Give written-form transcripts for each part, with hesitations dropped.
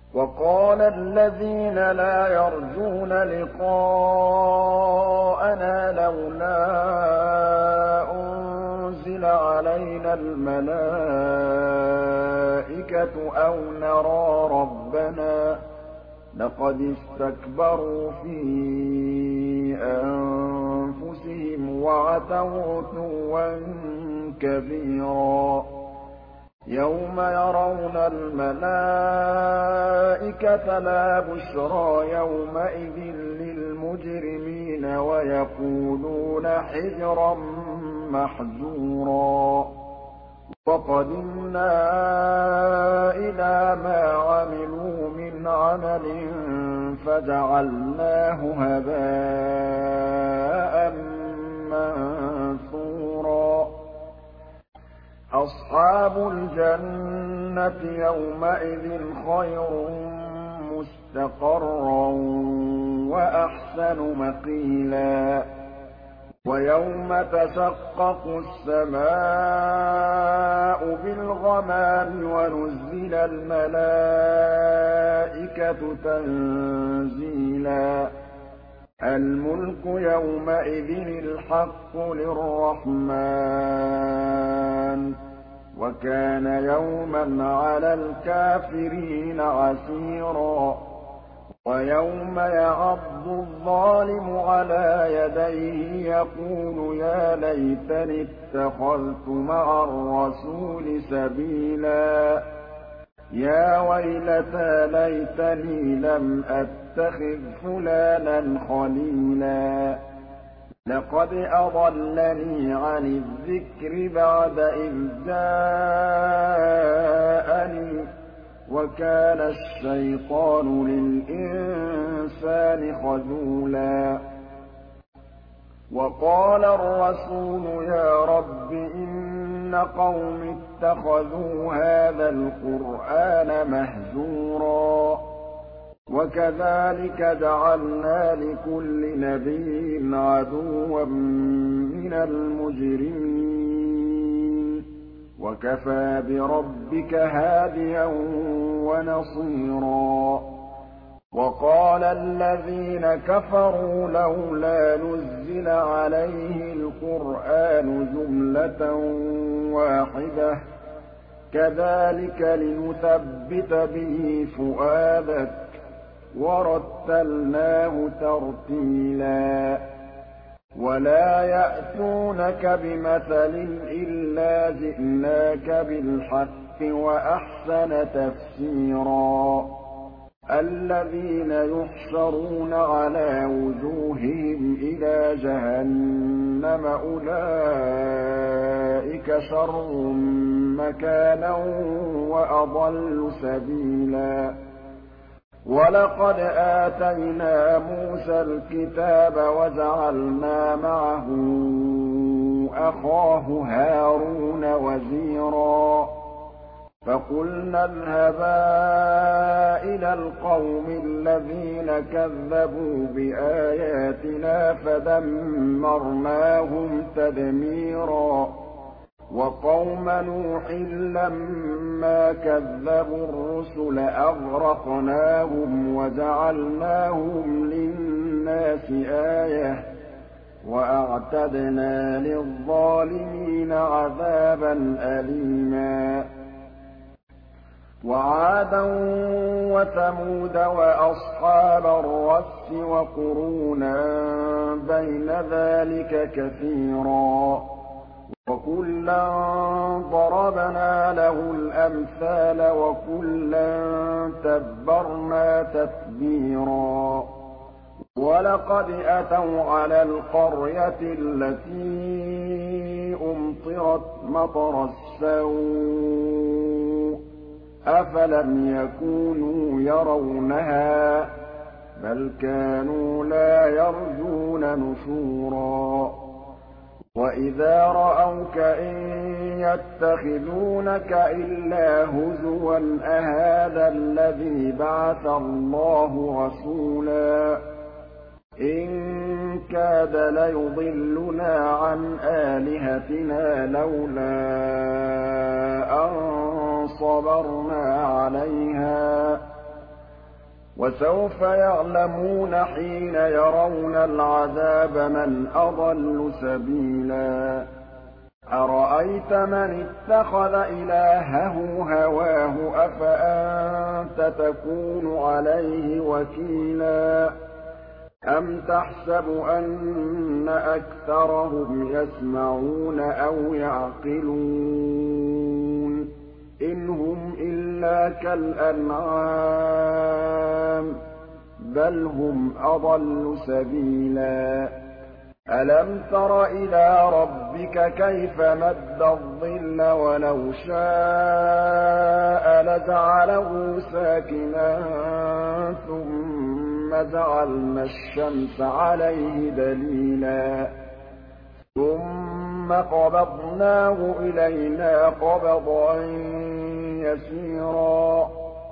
وَقَالَ الَّذِينَ لَا يَرْجُونَ لِقَاءَنَا لَوْلَا أُنزِلَ عَلَيْنَا الْمَلَائِكَةُ أَوْ نَرَىٰ رَبَّنَا ۗ لَقَدِ اسْتَكْبَرُوا فِي أَنفُسِهِمْ وَعَتَوْا عُتُوًّا كَبِيرًا يَوْمَ يَرَوْنَ الْمَلَائِكَةَ لَا بُشْرَىٰ يَوْمَئِذٍ لِّلْمُجْرِمِينَ وَيَقُولُونَ حِجْرًا مَّحْجُورًا وَقَدِمْنَا إِلَىٰ مَا عَمِلُوا مِنْ عَمَلٍ فَجَعَلْنَاهُ هَبَاءً مَّنثُورًا أَصْحَابُ الْجَنَّةِ يَوْمَئِذٍ خَيْرٌ مُّسْتَقَرًّا وَأَحْسَنُ مَقِيلًا وَيَوْمَ تَشَقَّقُ السَّمَاءُ بِالْغَمَامِ وَنُزِّلَ الْمَلَائِكَةُ تَنزِيلًا الْمُلْكُ يَوْمَئِذٍ الْحَقُّ لِلرَّحْمَٰنِ ۚ وَكَانَ يَوْمًا عَلَى الْكَافِرِينَ عَسِيرًا وَيَوْمَ يَعَضُّ الظَّالِمُ عَلَىٰ يَدَيْهِ يَقُولُ يَا لَيْتَنِي اتَّخَذْتُ مَعَ الرَّسُولِ سَبِيلًا يَا وَيْلَتَىٰ لَيْتَنِي لَمْ أَتَّخِذْ فُلَانًا خَلِيلًا لَّقَدْ أَضَلَّنِي عَنِ الذِّكْرِ بَعْدَ إِذْ جَاءَنِي ۗ وَكَانَ الشَّيْطَانُ لِلْإِنسَانِ خَذُولًا وَقَالَ الرَّسُولُ يَا رَبِّ إِنَّ قَوْمِي اتَّخَذُوا هَٰذَا الْقُرْآنَ مَهْجُورًا وَكَذَٰلِكَ جَعَلْنَا لِكُلِّ نَبِيٍّ عَدُوًّا مِّنَ الْمُجْرِمِينَ ۗ وَكَفَىٰ بِرَبِّكَ هَادِيًا وَنَصِيرًا وَقَالَ الَّذِينَ كَفَرُوا لَوْلَا نُزِّلَ عَلَيْهِ الْقُرْآنُ جُمْلَةً وَاحِدَةً ۚ كَذَٰلِكَ لِنُثَبِّتَ بِهِ فُؤَادَكَ ۖ وَرَتَّلْنَاهُ تَرْتِيلًا وَلَا يَأْتُونَكَ بِمَثَلٍ إِلَّا جِئْنَاكَ بِالْحَقِّ وَأَحْسَنَ تَفْسِيرًا الَّذِينَ يُحْشَرُونَ عَلَىٰ وُجُوهِهِمْ إِلَىٰ جَهَنَّمَ أُولَٰئِكَ شَرٌّ مَّكَانًا وَأَضَلُّ سَبِيلًا وَلَقَدْ آتَيْنَا مُوسَى الْكِتَابَ وَجَعَلْنَا مَعَهُ أَخَاهُ هَارُونَ وَزِيرًا فَقُلْنَا اذْهَبَا إِلَى الْقَوْمِ الَّذِينَ كَذَّبُوا بِآيَاتِنَا فَدَمَّرْنَاهُمْ تَدْمِيرًا وَقَوْمَ نُوحٍ لَّمَّا كَذَّبُوا الرُّسُلَ أَغْرَقْنَاهُمْ وَجَعَلْنَاهُمْ لِلنَّاسِ آيَةً ۖ وَأَعْتَدْنَا لِلظَّالِمِينَ عَذَابًا أَلِيمًا وَعَادًا وَثَمُودَ وَأَصْحَابَ الرَّسِّ وَقُرُونًا بَيْنَ ذَٰلِكَ كَثِيرًا وَكُلًّا ضَرَبْنَا لَهُ الْأَمْثَالَ وَكُلًّا تَبَّرْنَا تَتْبِيرًا وَلَقَدْ أَتَوْا عَلَى الْقَرْيَةِ الَّتِي أُمْطِرَتْ مَطَرَ السَّوْءِ ۚ أَفَلَمْ يَكُونُوا يَرَوْنَهَا ۚ بَلْ كَانُوا لَا يَرْجُونَ نُشُورًا وَإِذَا رَأَوْكَ إِن يَتَّخِذُونَكَ إِلَّا هُزُوًا أَهَٰذَا الَّذِي بَعَثَ اللَّهُ رَسُولًا إِن كَادَ لَيُضِلُّنَا عَنْ آلِهَتِنَا لَوْلَا أَن صَبَرْنَا عَلَيْهَا وَسَوْفَ يَعْلَمُونَ حِينَ يَرَوْنَ الْعَذَابَ مَنْ أَضَلُّ سَبِيلًا أَرَأَيْتَ مَنِ اتَّخَذَ إِلَٰهَهُ هَوَاهُ أَفَأَنتَ تَكُونُ عَلَيْهِ وَكِيلًا أَمْ تَحْسَبُ أَنَّ أَكْثَرَهُمْ يَسْمَعُونَ أَوْ يَعْقِلُونَ إِنْ هُمْ إِلَّا كَالْأَنْعَامِ بَلْ هُمْ أَضَلُّ سَبِيلًا أَلَمْ تَرَ إِلَىٰ رَبِّكَ كَيْفَ مَدَّ الظِّلَّ وَلَوْ شَاءَ لَجَعَلَهُ سَاكِنًا ثُمَّ جَعَلْنَا الشَّمْسَ عَلَيْهِ دَلِيلًا ثُمَّ قَبَضْنَاهُ إِلَيْنَا قَبْضًا يَسِيرًا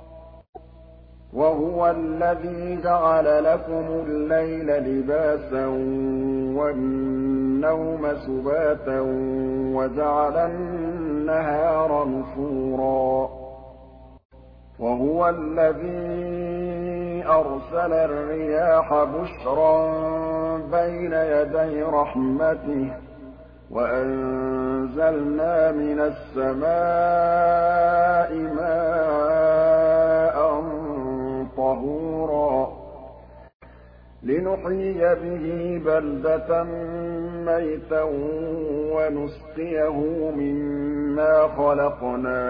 وَهُوَ الَّذِي جَعَلَ لَكُمُ اللَّيْلَ لِبَاسًا وَالنَّوْمَ سُبَاتًا وَجَعَلَ النَّهَارَ نُشُورًا وَهُوَ الَّذِي أَرْسَلَ الرِّيَاحَ بُشْرًا بَيْنَ يَدَيْ رَحْمَتِهِ وَأَنزَلْنَا مِنَ السَّمَاءِ مَاءً طَهُورًا لِّنُحْيِيَ بِهِ بَلْدَةً مَّيْتًا وَنُسْقِيَهُ مِمَّا خَلَقْنَا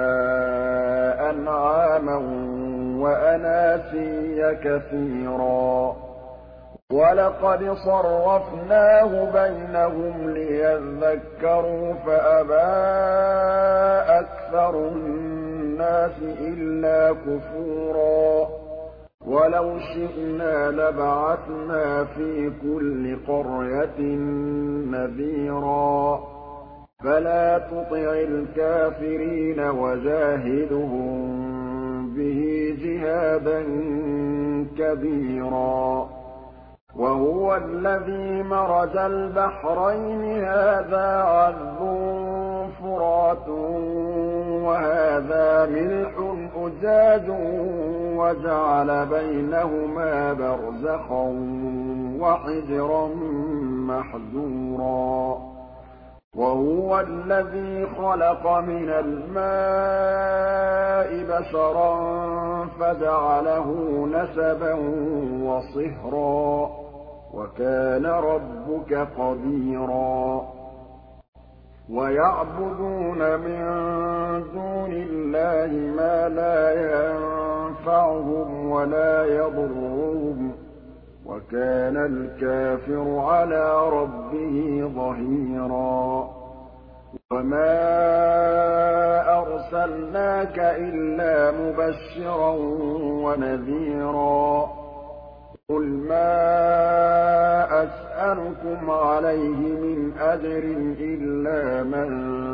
أَنْعَامًا وَأَنَاسِيَّ كَثِيرًا وَلَقَدْ صَرَّفْنَاهُ بَيْنَهُمْ لِيَذَّكَّرُوا فَأَبَىٰ أَكْثَرُ النَّاسِ إِلَّا كُفُورًا وَلَوْ شِئْنَا لَبَعَثْنَا فِي كُلِّ قَرْيَةٍ نَّذِيرًا فَلَا تُطِعِ الْكَافِرِينَ وَجَاهِدْهُم بِهِ جِهَادًا كَبِيرًا وَهُوَ الَّذِي مَرَجَ الْبَحْرَيْنِ هَٰذَا عَذْبٌ فُرَاتٌ وَهَٰذَا مِلْحٌ أُجَاجٌ وَجَعَلَ بَيْنَهُمَا بَرْزَخًا وَحِجْرًا مَّحْجُورًا وَهُوَ الَّذِي خَلَقَ مِنَ الْمَاءِ بَشَرًا فَجَعَلَهُ نَسَبًا وَصِهْرًا ۗ وَكَانَ رَبُّكَ قَدِيرًا وَيَعْبُدُونَ مِن دُونِ اللَّهِ مَا لَا يَنفَعُهُمْ وَلَا يَضُرُّهُمْ ۗ وَكَانَ الْكَافِرُ عَلَىٰ رَبِّهِ ظَهِيرًا وَمَا أَرْسَلْنَاكَ إِلَّا مُبَشِّرًا وَنَذِيرًا قُلْ مَا أَسْأَلُكُمْ عَلَيْهِ مِنْ أَجْرٍ إِلَّا مَن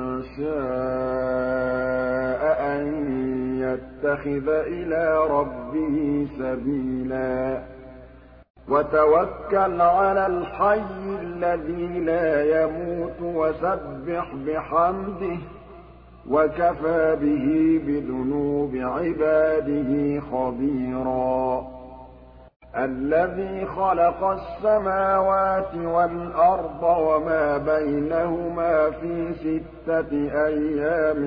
شَاءَ أَن يَتَّخِذَ إِلَىٰ رَبِّهِ سَبِيلًا وَتَوَكَّلْ عَلَى الْحَيِّ الَّذِي لَا يَمُوتُ وَسَبِّحْ بِحَمْدِهِ ۚ وَكَفَىٰ بِهِ بِذُنُوبِ عِبَادِهِ خَبِيرًا الَّذِي خَلَقَ السَّمَاوَاتِ وَالْأَرْضَ وَمَا بَيْنَهُمَا فِي 6 أَيَّامٍ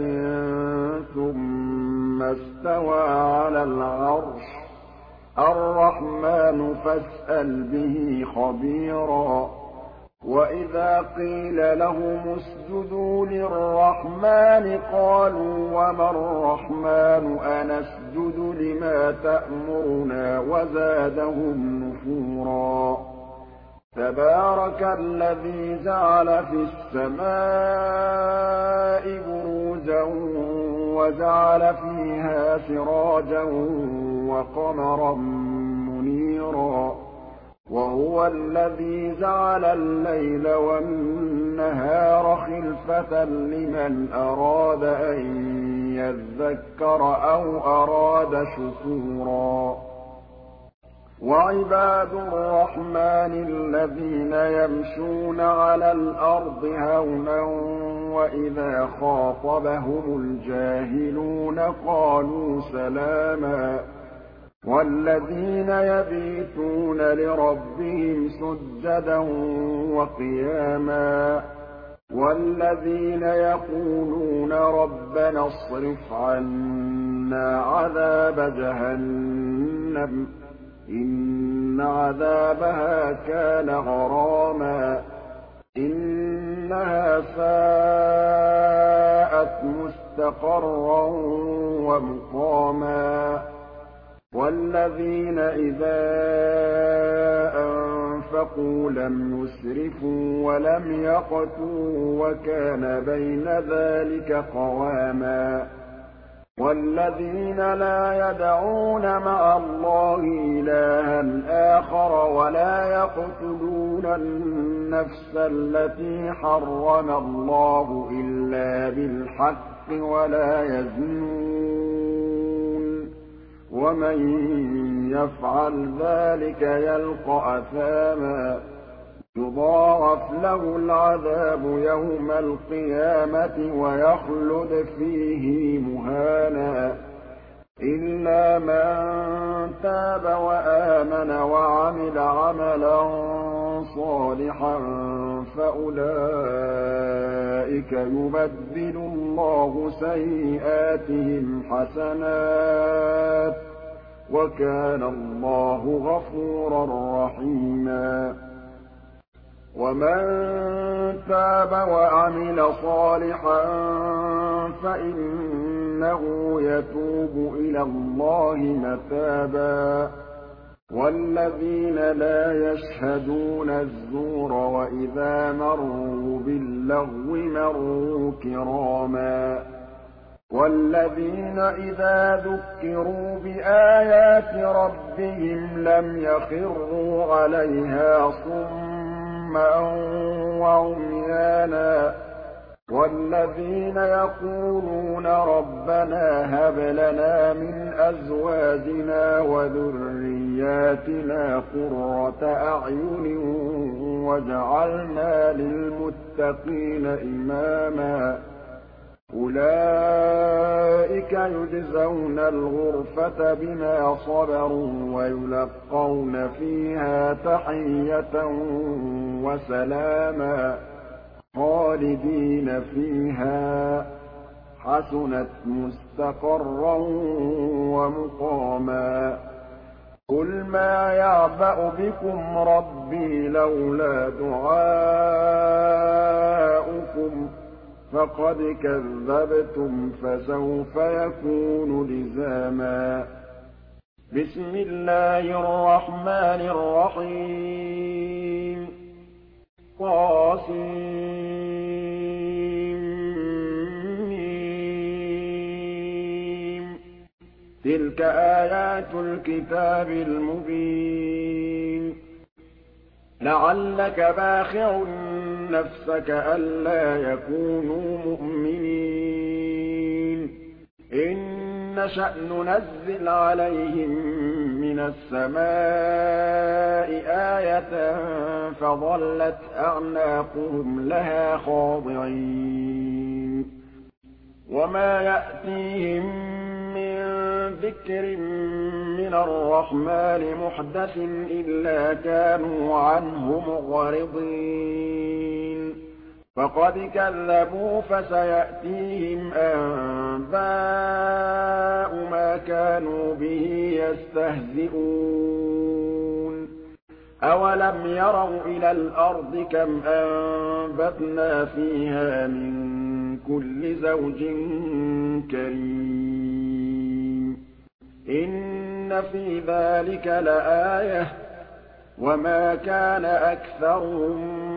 ثُمَّ اسْتَوَىٰ عَلَى الْعَرْشِ ۚ الرَّحْمَٰنُ فَاسْأَلْ بِهِ خَبِيرًا وَإِذَا قِيلَ لَهُمُ اسْجُدُوا لِلرَّحْمَٰنِ قَالُوا وَمَا الرَّحْمَٰنُ أَنَسْجُدُ لِمَا تَأْمُرُنَا وَزَادَهُمْ نُفُورًا تَبَارَكَ الَّذِي جَعَلَ فِي السَّمَاءِ بُرُوجًا وَجَعَلَ فِيهَا سِرَاجًا وَقَمَرًا مُّنِيرًا وَهُوَ الَّذِي جَعَلَ اللَّيْلَ وَالنَّهَارَ خِلْفَةً لِّمَنْ أَرَادَ أَن يَذَّكَّرَ أَوْ أَرَادَ شُكُورًا وَعِبَادُ الرَّحْمَٰنِ الَّذِينَ يَمْشُونَ عَلَى الْأَرْضِ هَوْنًا وَإِذَا خَاطَبَهُمُ الْجَاهِلُونَ قَالُوا سَلَامًا وَالَّذِينَ يَبِيتُونَ لِرَبِّهِمْ سُجَّدًا وَقِيَامًا وَالَّذِينَ يَقُولُونَ رَبَّنَا اصْرِفْ عَنَّا عَذَابَ جَهَنَّمَ إِنَّ عَذَابَهَا كَانَ غَرَامًا إِنَّهَا سَاءَتْ مُسْتَقَرًّا وَمُقَامًا وَالَّذِينَ إِذَا أَنفَقُوا لَمْ يُسْرِفُوا وَلَمْ يَقْتُرُوا وَكَانَ بَيْنَ ذَٰلِكَ قَوَامًا وَالَّذِينَ لَا يَدْعُونَ مَعَ اللَّهِ إِلَٰهًا آخَرَ وَلَا يَقْتُلُونَ النَّفْسَ الَّتِي حَرَّمَ اللَّهُ إِلَّا بِالْحَقِّ وَلَا يَزْنُونَ وَمَن يَفْعَلْ ذَٰلِكَ يَلْقَ أَثَامًا يُضَاعَفْ لَهُ الْعَذَابُ يَوْمَ الْقِيَامَةِ وَيَخْلُدْ فِيهِ مُهَانًا إِلَّا مَن تَابَ وَآمَنَ وَعَمِلَ عَمَلًا صَالِحًا فَأُولَٰئِكَ يُبَدِّلُ اللَّهُ سَيِّئَاتِهِمْ حَسَنَاتٍ ۗ وَكَانَ اللَّهُ غَفُورًا رَّحِيمًا وَمَن تَابَ وَعَمِلَ صَالِحًا فَإِنَّهُ يَتُوبُ إِلَى اللَّهِ مَتَابًا وَالَّذِينَ لَا يَشْهَدُونَ الزُّورَ وَإِذَا مَرُّوا بِاللَّغْوِ مَرُّوا كِرَامًا وَالَّذِينَ إِذَا ذُكِّرُوا بِآيَاتِ رَبِّهِمْ لَمْ يَخِرُّوا عَلَيْهَا صُمًّا وَعُمْيَانًا وَالَّذِينَ يَقُولُونَ رَبَّنَا هَبْ لَنَا مِنْ أَزْوَاجِنَا وَذُرِّيَّاتِنَا قُرَّةَ أَعْيُنٍ وَاجْعَلْنَا لِلْمُتَّقِينَ إِمَامًا أُولَٰئِكَ يُجْزَوْنَ الْغُرْفَةَ بِمَا صَبَرُوا وَيُلَقَّوْنَ فِيهَا تَحِيَّةً وَسَلَامًا خَالِدِينَ فِيهَا ۚ حَسُنَتْ مُسْتَقَرًّا وَمُقَامًا قُلْ مَا يَعْبَأُ بِكُمْ رَبِّي لَوْلَا دُعَاؤُكُمْ ۖ فَقَدْ كَذَّبْتُمْ فَسَوْفَ يَكُونُ لِزَامًا بِسْمِ اللَّهِ الرَّحْمَٰنِ الرَّحِيمِ طسم تِلْكَ آيَاتُ الْكِتَابِ الْمُبِينِ لَعَلَّكَ بَاخِعٌ نَّفْسَكَ أَلَّا يَكُونُوا مُؤْمِنِينَ إِن نَّشَأْ نُنَزِّلْ عَلَيْهِم مِّنَ السَّمَاءِ آيَةً فَظَلَّتْ أَعْنَاقُهُمْ لَهَا خَاضِعِينَ وَمَا يَأْتِيهِم مِّن ذِكْرٍ مِّنَ الرَّحْمَٰنِ مُحْدَثٍ إِلَّا كَانُوا عَنْهُ مُعْرِضِينَ فَقَدْ كَذَّبُوا فَسَيَأْتِيهِمْ أَنبَاءُ مَا كَانُوا بِهِ يَسْتَهْزِئُونَ أَوَلَمْ يَرَوْا إِلَى الْأَرْضِ كَمْ أَنبَتْنَا فِيهَا مِن كُلِّ زَوْجٍ كَرِيمٍ إِنَّ فِي ذَٰلِكَ لَآيَةً ۖ وَمَا كَانَ أَكْثَرُهُم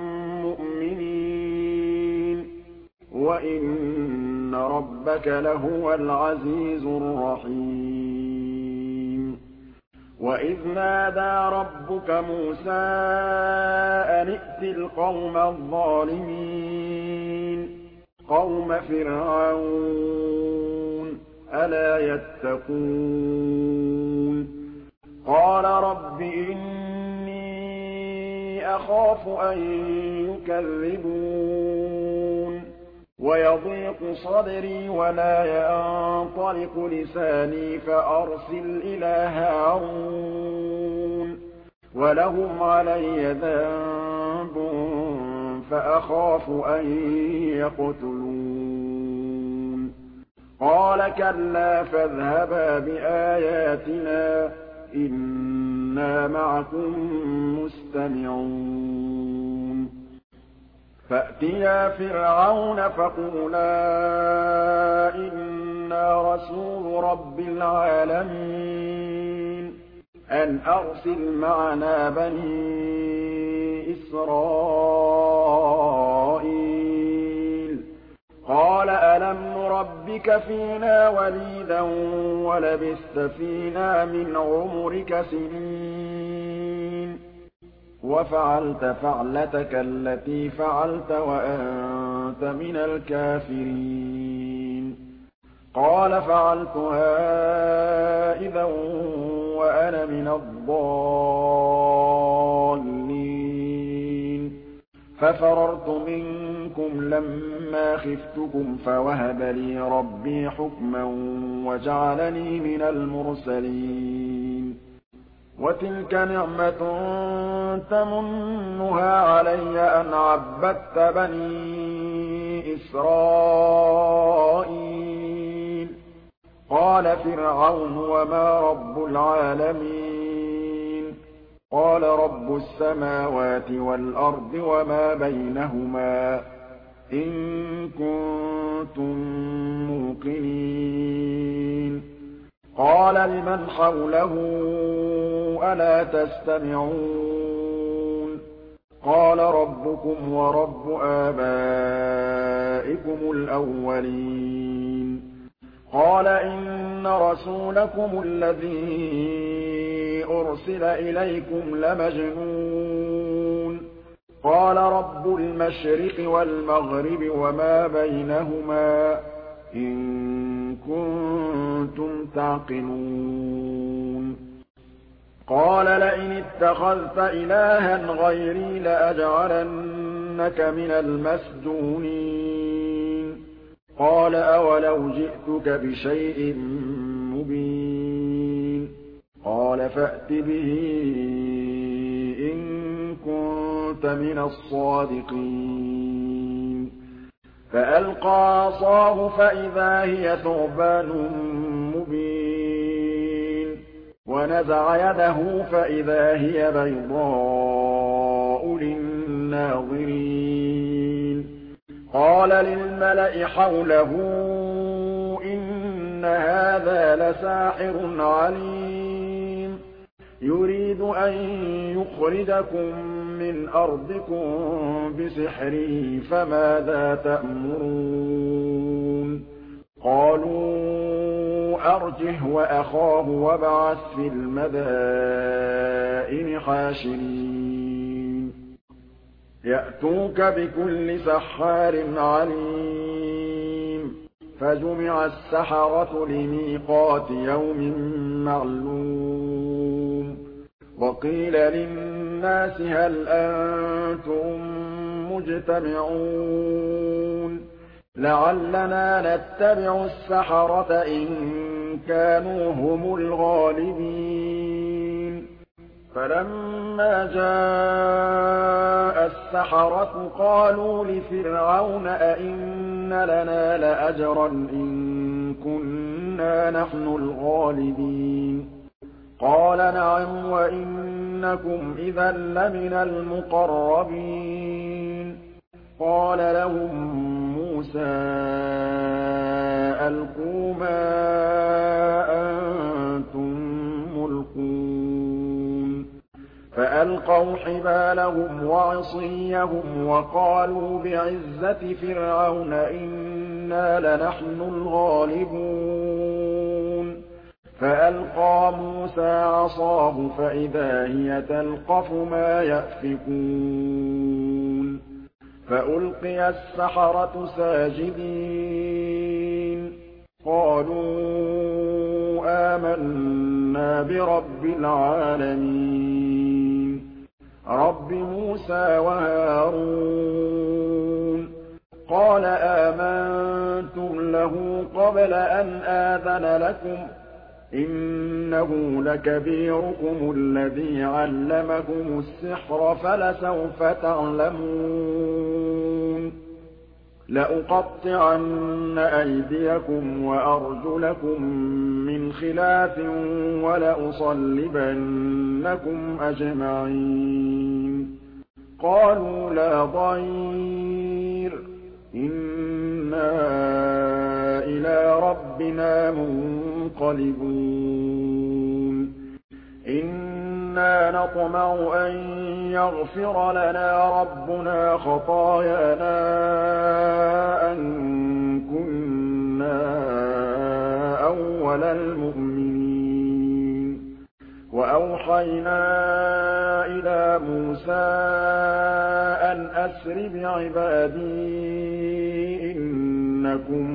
مُّؤْمِنِينَ وَإِنَّ رَبَّكَ لَهُوَ الْعَزِيزُ الرَّحِيمُ وَإِذْ نَادَىٰ رَبُّكَ مُوسَىٰ أَنِ ائْتِ الْقَوْمَ الظَّالِمِينَ قَوْمَ فِرْعَوْنَ أَلَا يَتَّقُونَ قَالَ رَبِّ إِنِّي أَخَافُ أَن يُكَذِّبُونِ ويضيق صدري ولا ينطلق لساني فأرسل إلى هارون ولهم علي ذنب فأخاف أن يقتلون قال كلا فاذهبا بآياتنا إنا معكم مستمعون فأتيا فرعون فقولا إنا رسول رب العالمين أن أرسل معنا بني إسرائيل قال ألم نربك فينا وليدا ولبثت فينا من عمرك سنين وفعلت فعلتك التي فعلت وأنت من الكافرين قال فعلتها إذا وأنا من الضالين ففررت منكم لما خفتكم فوهب لي ربي حكما وجعلني من المرسلين وتلك نعمة تمنها علي أن عبدت بني إسرائيل قال فرعون وما رب العالمين قال رب السماوات والأرض وما بينهما إن كنتم موقنين قال لمن حوله ألا تستمعون قال ربكم ورب آبائكم الأولين قال إن رسولكم الذي أرسل إليكم لمجنون قال رب المشرق والمغرب وما بينهما إن كنتم تعقلون قال لئن اتخذت إلها غيري لأجعلنك من المسجونين قال أولو جئتك بشيء مبين قال فأت به إن كنت من الصادقين فألقى عصاه فإذا هي ثعبان مبين ونزع يده فإذا هي بيضاء للناظرين قال للملأ حوله إن هذا لساحر عليم يريد أن يخرجكم من أرضكم بسحره فماذا تأمرون قالوا أرجه وأخاه وابعث في المدائن حاشرين يأتوك بكل سحار عليم فجمع السحرة لميقات يوم معلوم وقيل للناس هل أنتم مجتمعون لعلنا نتبع السحرة إن كانوا هم الغالبين فلما جاء السحرة قالوا لفرعون أئن لنا لأجرا إن كنا نحن الغالبين قال نعم وإنكم إذا لمن المقربين قال لهم موسى ألقوا ما أنتم ملقون فألقوا حبالهم وعصيهم وقالوا بعزة فرعون إنا لنحن الغالبون فألقى موسى عصاه فإذا هي تلقف ما يأفكون فألقي السحرة ساجدين قالوا آمنا برب العالمين رب موسى وهارون قَالَ آمَنتُمْ لَهُ قَبْلَ أَنْ آذَنَ لَكُمْ ۖ إِنَّهُ لَكَبِيرُكُمُ الَّذِي عَلَّمَكُمُ السِّحْرَ فَلَسَوْفَ تَعْلَمُونَ لَأُقَطِّعَنَّ أَيْدِيَكُمْ وَأَرْجُلَكُم مِّنْ خِلَافٍ وَلَأُصَلِّبَنَّكُمْ أَجْمَعِينَ قَالُوا لَا ضَيْرَ ۖ إِنَّا إِلَىٰ رَبِّنَا مُنقَلِبُونَ إِنَّا نَطْمَعُ أَن يَغْفِرَ لَنَا رَبُّنَا خَطَايَانَا أَن كُنَّا أَوَّلَ الْمُؤْمِنِينَ وَأَوْحَيْنَا إِلَىٰ مُوسَىٰ أَنْ أَسْرِ بِعِبَادِي إِنَّكُم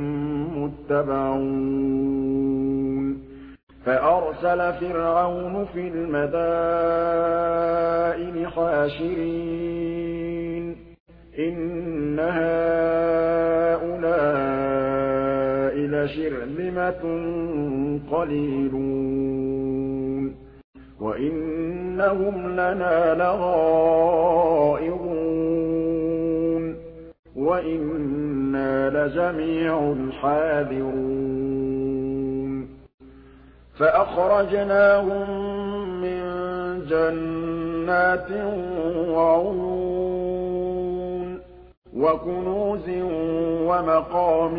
مُّتَّبَعُونَ فَأَرْسَلَ فِرْعَوْنُ فِي الْمَدَائِنِ حَاشِرِينَ إِنَّ هَٰؤُلَاءِ لَشِرْذِمَةٌ قَلِيلُونَ وَإِنَّهُمْ لَنَا لَغَائِظُونَ وَإِنَّا لَجَمِيعٌ حَاذِرُونَ فَأَخْرَجْنَاهُم مِّن جَنَّاتٍ وَعُيُونٍ وَكُنُوزٍ وَمَقَامٍ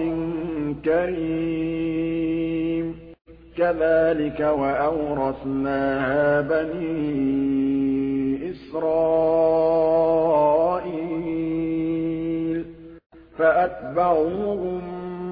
كَرِيمٍ كَذَٰلِكَ وَأَوْرَثْنَاهَا بَنِي إِسْرَائِيلَ فَأَتْبَعُوهُم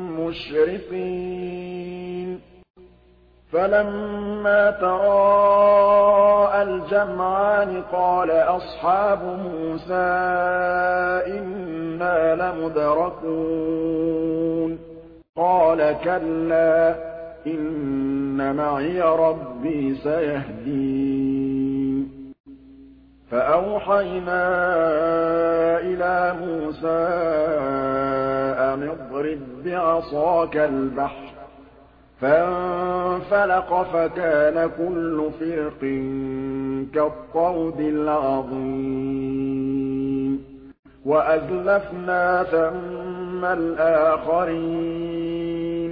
مُّشْرِقِينَ فَلَمَّا تَرَاءَى الْجَمْعَانِ قَالَ أَصْحَابُ مُوسَىٰ إِنَّا لَمُدْرَكُونَ قَالَ كَلَّا إِنَّ مَعِيَ رَبِّي سَيَهْدِينِ فَأَوْحَيْنَا إِلَىٰ مُوسَىٰ أَنِ اضْرِب بِّعَصَاكَ الْبَحْرَ فَانفَلَقَ فَكَانَ كُلُّ فِرْقٍ كَالطَّوْدِ الْعَظِيمِ وَأَزْلَفْنَا ثَمَّ الْآخَرِينَ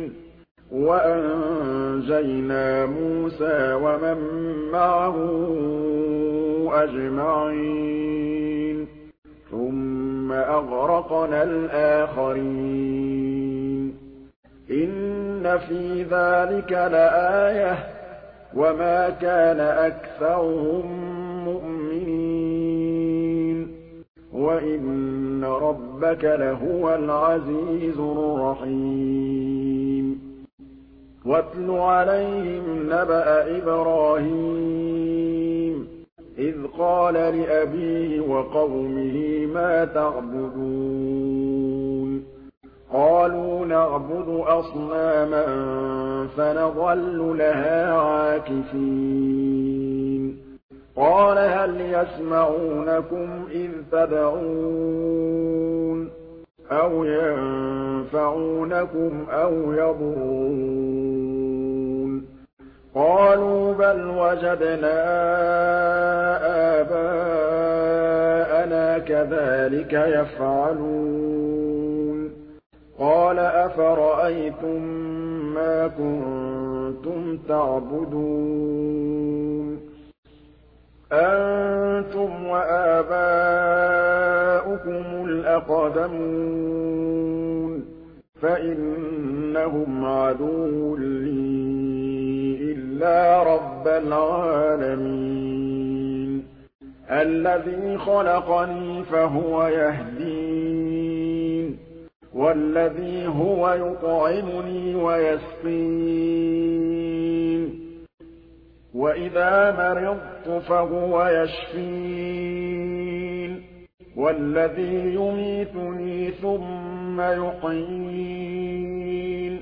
وَأَنجَيْنَا مُوسَىٰ وَمَن مَّعَهُ أَجْمَعِينَ ثُمَّ أَغْرَقْنَا الْآخَرِينَ إِنَّ فِي ذَٰلِكَ لَآيَةً ۖ وَمَا كَانَ أَكْثَرُهُم مُّؤْمِنِينَ وَإِنَّ رَبَّكَ لَهُوَ الْعَزِيزُ الرَّحِيمُ وَاتْلُ عَلَيْهِمْ نَبَأَ إِبْرَاهِيمَ إِذْ قَالَ لِأَبِيهِ وَقَوْمِهِ مَا تَعْبُدُونَ قَالُوا نَعْبُدُ أَصْنَامًا فَنَظَلُّ لَهَا عَاكِفِينَ قَالَ هَلْ يَسْمَعُونَكُمْ إِذْ تَدْعُونَ أَوْ يَنفَعُونَكُمْ أَوْ يَضُرُّونَ قَالُوا بَلْ وَجَدْنَا آبَاءَنَا كَذَٰلِكَ يَفْعَلُونَ قَالَ أَفَرَأَيْتُم مَّا كُنتُمْ تَعْبُدُونَ أَنتُمْ وَآبَاؤُكُمُ الْأَقْدَمُونَ فَإِنَّهُمْ عَدُوٌّ لِّي إِلَّا رَبَّ الْعَالَمِينَ الَّذِي خَلَقَنِي فَهُوَ يَهْدِينِ وَالَّذِي هُوَ يُطْعِمُنِي وَيَسْقِينِ وَإِذَا مَرِضْتُ فَهُوَ يَشْفِينِ وَالَّذِي يُمِيتُنِي ثُمَّ يُحْيِينِ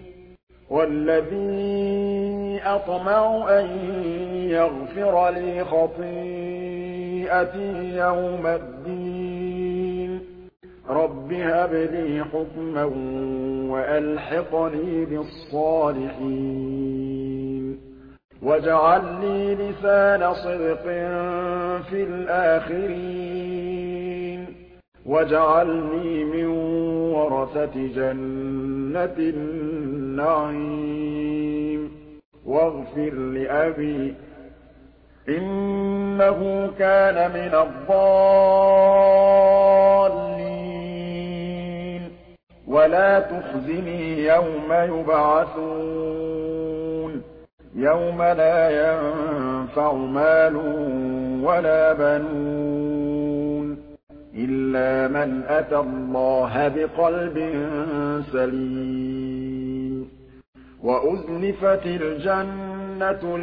وَالَّذِي أَطْمَعُ أَن يَغْفِرَ لِي خَطِيئَتِي يَوْمَ الدِّينِ رَبِّ هَبْ لِي حُكْمًا وَأَلْحِقْنِي بِالصَّالِحِينَ وَاجْعَل لِّي لِسَانَ صِدْقٍ فِي الْآخِرِينَ وَاجْعَلْنِي مِن وَرَثَةِ جَنَّةِ النَّعِيمِ وَاغْفِرْ لِأَبِي إِنَّهُ كَانَ مِنَ الضَّالِّينَ وَلَا تُخْزِنِي يَوْمَ يُبْعَثُونَ يَوْمَ لَا يَنفَعُ مَالٌ وَلَا بَنُونَ إِلَّا مَنْ أَتَى اللَّهَ بِقَلْبٍ سَلِيمٍ وَأُزْلِفَتِ الْجَنَّةُ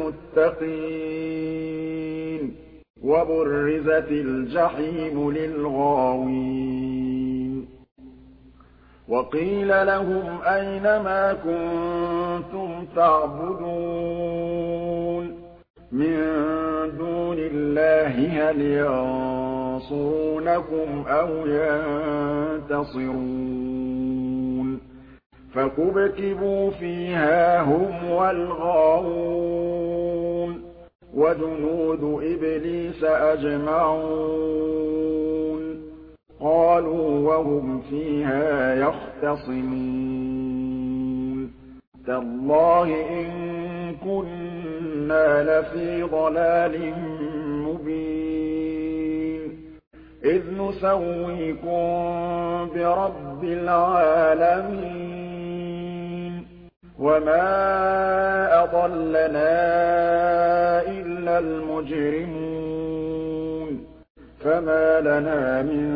لِلْمُتَّقِينَ وَبُرِّزَتِ الْجَحِيمُ لِلْغَاوِينَ وَقِيلَ لَهُمْ أَيْنَ مَا كُنتُمْ تَعْبُدُونَ مِن دُونِ اللَّهِ هَلْ يَنصُرُونَكُمْ أَوْ يَنتَصِرُونَ فَكُبْكِبُوا فِيهَا هُمْ وَالْغَاوُونَ وَجُنُودُ إِبْلِيسَ أَجْمَعُونَ قَالُوا وَهُمْ فِيهَا يَخْتَصِمُونَ تَاللَّهِ إِن كُنَّا لَفِي ضَلَالٍ مُّبِينٍ إِذْ نُسَوِّيكُم بِرَبِّ الْعَالَمِينَ وَمَا أَضَلَّنَا إِلَّا الْمُجْرِمُونَ فَمَا لَنَا مِن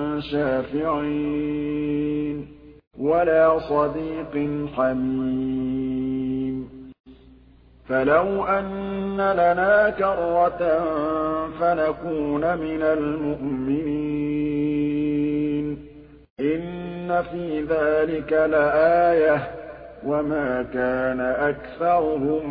شَافِعِينَ وَلَا صَدِيقٍ حَمِيمٍ فَلَوْ أَنَّ لَنَا كَرَّةً فَنَكُونَ مِنَ الْمُؤْمِنِينَ إِنَّ فِي ذَٰلِكَ لَآيَةً وَمَا كَانَ أَكْثَرُهُم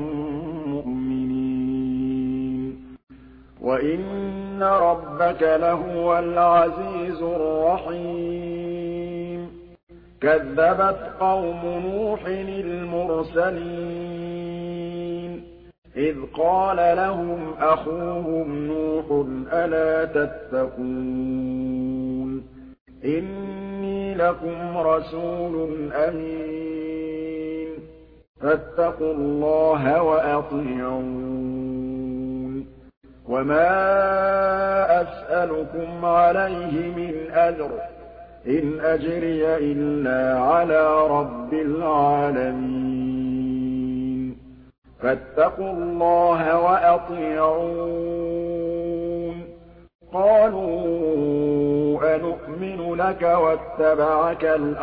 مُّؤْمِنِينَ وَإِنَّ رَبَّكَ لَهُوَ الْعَزِيزُ الرَّحِيمُ كَذَّبَتْ قَوْمُ نُوحٍ الْمُرْسَلِينَ إِذْ قَالَ لَهُمْ أَخُوهُمْ نُوحٌ أَلَا تَتَّقُونَ إِنِّي لَكُمْ رَسُولٌ أَمِينٌ فَاتَّقُوا اللَّهَ وَأَطِيعُونِ وَمَا أَسْأَلُكُمْ عَلَيْهِ مِنْ أَجْرٍ إِنْ أَجْرِيَ إِلَّا عَلَىٰ رَبِّ الْعَالَمِينَ فَاتَّقُوا اللَّهَ وَأَطِيعُونِ قَالُوا أَنُؤْمِنُ لَكَ وَاتَّبَعَكَ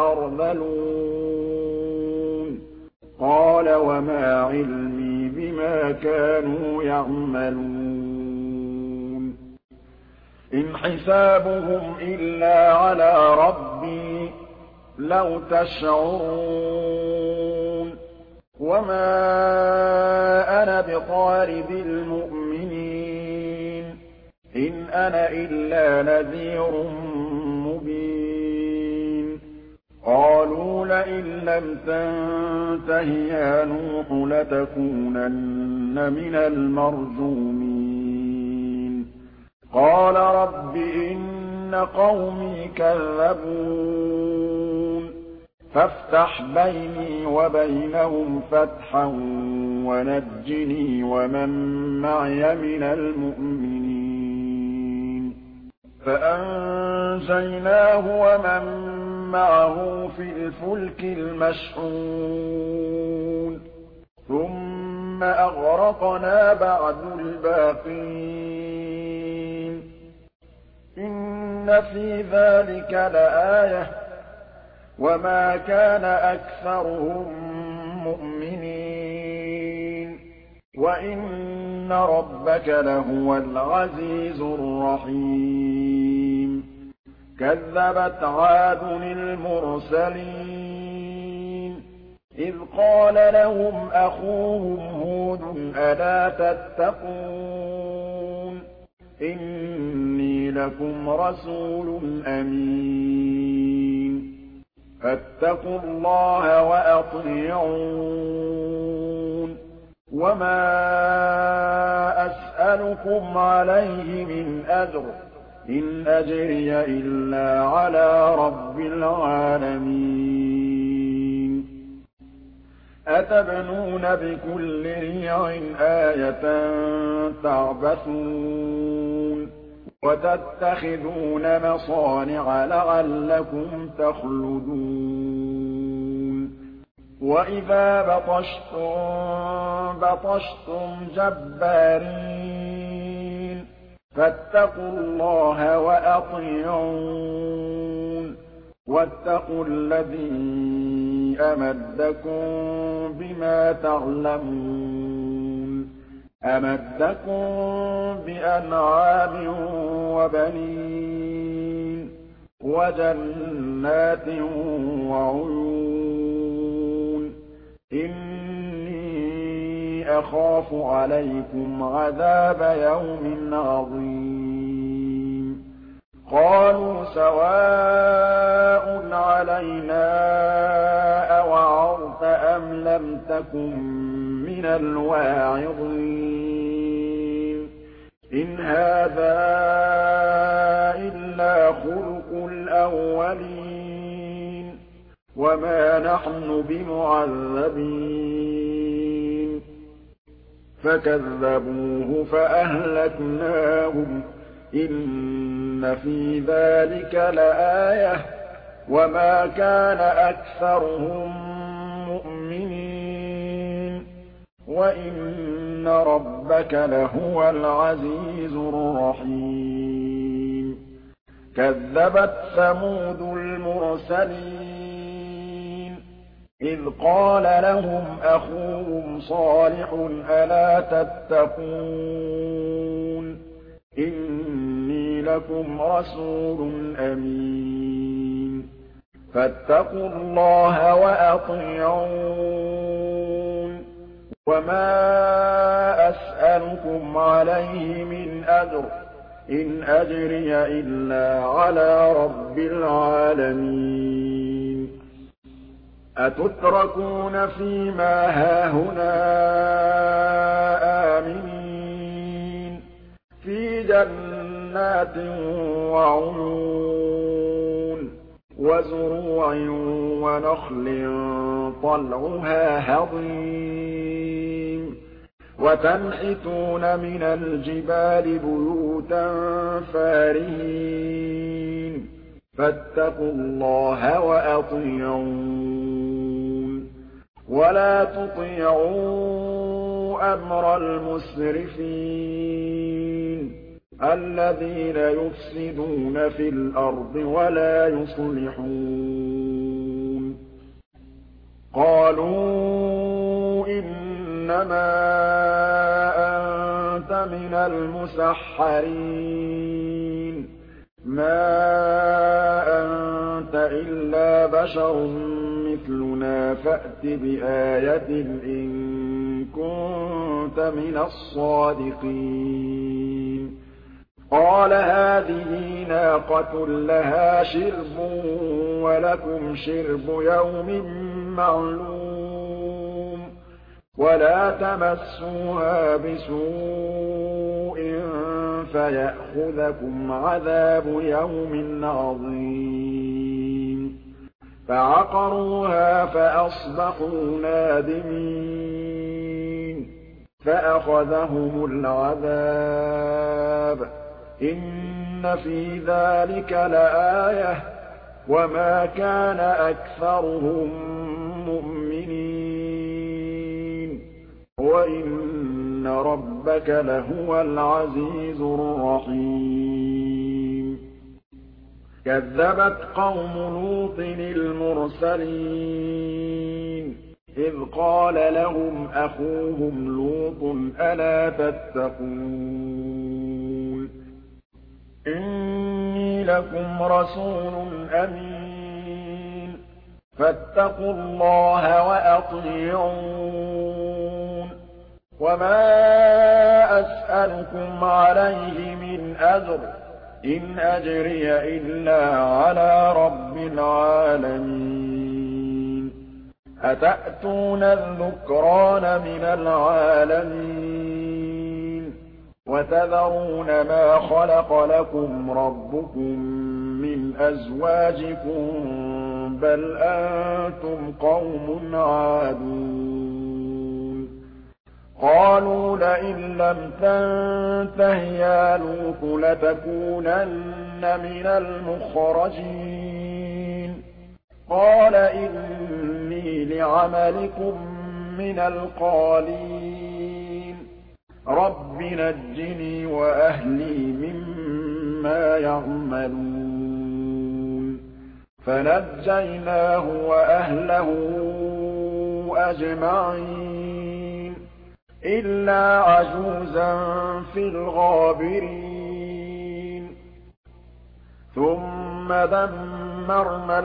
الْأَرْذَلُونَ قَالَ وَمَا عِلْمِي بِمَا كَانُوا يَعْمَلُونَ إِنْ حِسَابُهُمْ إِلَّا عَلَىٰ رَبِّي لَوْ تَشْعُرُونَ وَمَا أَنَا بِطَارِدِ الْمُؤْمِنِينَ إِنْ أَنَا إِلَّا نَذِيرٌ مُّبِينٌ قَالُوا لَئِن لَّمْ تَنتَهِ يَا نُوحُ لَتَكُونَنَّ مِنَ الْمَرْجُومِينَ قَالَ رَبِّ إِنَّ قَوْمِي كَذَّبُونِ فَافْتَحْ بَيْنِي وَبَيْنَهُمْ فَتْحًا وَنَجِّنِي وَمَن مَّعِيَ مِنَ الْمُؤْمِنِينَ فَأَنجَيْنَاهُ وَمَن مَّعَهُ فِي الْفُلْكِ الْمَشْحُونِ ثُمَّ أَغْرَقْنَا بَعْدُ الْبَاقِينَ إِنَّ فِي ذَٰلِكَ لَآيَةً وَمَا كَانَ أَكْثَرُهُم مُّؤْمِنِينَ وَإِنَّ رَبَّكَ لَهُوَ الْعَزِيزُ الرَّحِيمُ كَذَّبَتْ عَادٌ الْمُرْسَلِينَ إِذْ قَالَ لَهُمْ أَخُوهُمْ هُودٌ أَلَا تَتَّقُونَ إِنِّي لَكُمْ رَسُولٌ أَمِينٌ فَاتَّقُوا اللَّهَ وَأَطِيعُونِ وَمَا أَسْأَلُكُمْ عَلَيْهِ مِنْ أَجْرٍ ۖ إِنْ أَجْرِيَ إِلَّا عَلَىٰ رَبِّ الْعَالَمِينَ أَتَبْنُونَ بِكُلِّ رِيعٍ آيَةً تَعْبَثُونَ وَتَتَّخِذُونَ مَصَانِعَ لَعَلَّكُمْ تَخْلُدُونَ وَإِذَا بَطَشْتُمْ جَبَّارِينَ فَاتَّقُوا اللَّهَ وَأَطِيعُونِ وَاتَّقُوا الَّذِي أَمَدَّكُم بِمَا تَعْلَمُونَ أَمَدَّكُم بِأَنْعَامٍ وَبَنِينَ وَجَنَّاتٍ وَعُيُونٍ إِنِّي أَخَافُ عَلَيْكُمْ عَذَابَ يَوْمٍ عَظِيمٍ قَالُوا سَوَاءٌ عَلَيْنَا أَوَعَظْتَ أَمْ لَمْ تَكُن مِّنَ الْوَاعِظِينَ إِنْ هَٰذَا إِلَّا خُلُقُ الْأَوَّلِينَ وَمَا نَحْنُ بِمُعَذَّبِينَ فَكَذَّبُوهُ فَأَهْلَكْنَاهُمْ ۗ إِنَّ فِي ذَٰلِكَ لَآيَةً ۖ وَمَا كَانَ أَكْثَرُهُم مُّؤْمِنِينَ وَإِنَّ رَبَّكَ لَهُوَ الْعَزِيزُ الرَّحِيمُ كَذَّبَتْ ثَمُودُ الْمُرْسَلِينَ إِذْ قَالَ لَهُمْ أَخُوهُمْ صَالِحٌ أَلَا تَتَّقُونَ إِنِّي لَكُمْ رَسُولٌ أَمِينٌ فَاتَّقُوا اللَّهَ وَأَطِيعُونِ وَمَا أَسْأَلُكُمْ عَلَيْهِ مِنْ أَجْرٍ ۖ إِنْ أَجْرِيَ إِلَّا عَلَىٰ رَبِّ الْعَالَمِينَ أَتُتْرَكُونَ فِي مَا هَاهُنَا آمِنِينَ فِي جَنَّاتٍ وَعُيُونٍ وَزُرُوعٍ وَنَخْلٍ طَلْعُهَا هَضِيمٌ وَتَنْحِتُونَ مِنَ الْجِبَالِ بُيُوتًا فَارِهِينَ فَاتَّقُوا اللَّهَ وَأَطِيعُونِ وَلَا تُطِيعُوا أَمْرَ الْمُسْرِفِينَ الَّذِينَ يُفْسِدُونَ فِي الْأَرْضِ وَلَا يُصْلِحُونَ قَالُوا إِنَّمَا أَنتَ مِنَ الْمُسَحَّرِينَ مَا أَنتَ إِلَّا بَشَرٌ مِّثْلُنَا فَأْتِ بِآيَةٍ إِن كُنتَ مِنَ الصَّادِقِينَ قَالَ هَٰذِهِ نَاقَةٌ لَّهَا شِرْبٌ وَلَكُمْ شِرْبُ يَوْمٍ مَّعْلُومٍ وَلَا تَمَسُّوهَا بِسُوءٍ فَيَأْخُذَكُمْ عَذَابُ يَوْمٍ عَظِيمٍ فَعَقَرُوهَا فَأَصْبَحُوا نَادِمِينَ فَأَخَذَهُمُ الْعَذَابُ ۗ إِنَّ فِي ذَٰلِكَ لَآيَةً ۖ وَمَا كَانَ أَكْثَرُهُم مُّؤْمِنِينَ وَإِنَّ رَبَّكَ لَهُوَ الْعَزِيزُ الرَّحِيمُ كَذَّبَتْ قَوْمُ لُوطٍ الْمُرْسَلِينَ إِذْ قَالَ لَهُمْ أَخُوهُمْ لُوطٌ أَلَا تَتَّقُونَ إِنِّي لَكُمْ رَسُولٌ أَمِينٌ فَاتَّقُوا اللَّهَ وَأَطِيعُونِ وَمَا أَسْأَلُكُمْ أسألكم عليه من أجر إن أجري إلا على رب العالمين أتأتون الذكران من العالمين وتذرون ما خلق لكم ربكم من أزواجكم بل أنتم قوم عادون قالوا لئن لم تنته يا لوط لتكونن من المخرجين قال إني لعملكم من القالين رب نجني وأهلي مما يعملون فنجيناه وأهله أجمعين إلا عجوزا في الغابرين ثم دمرنا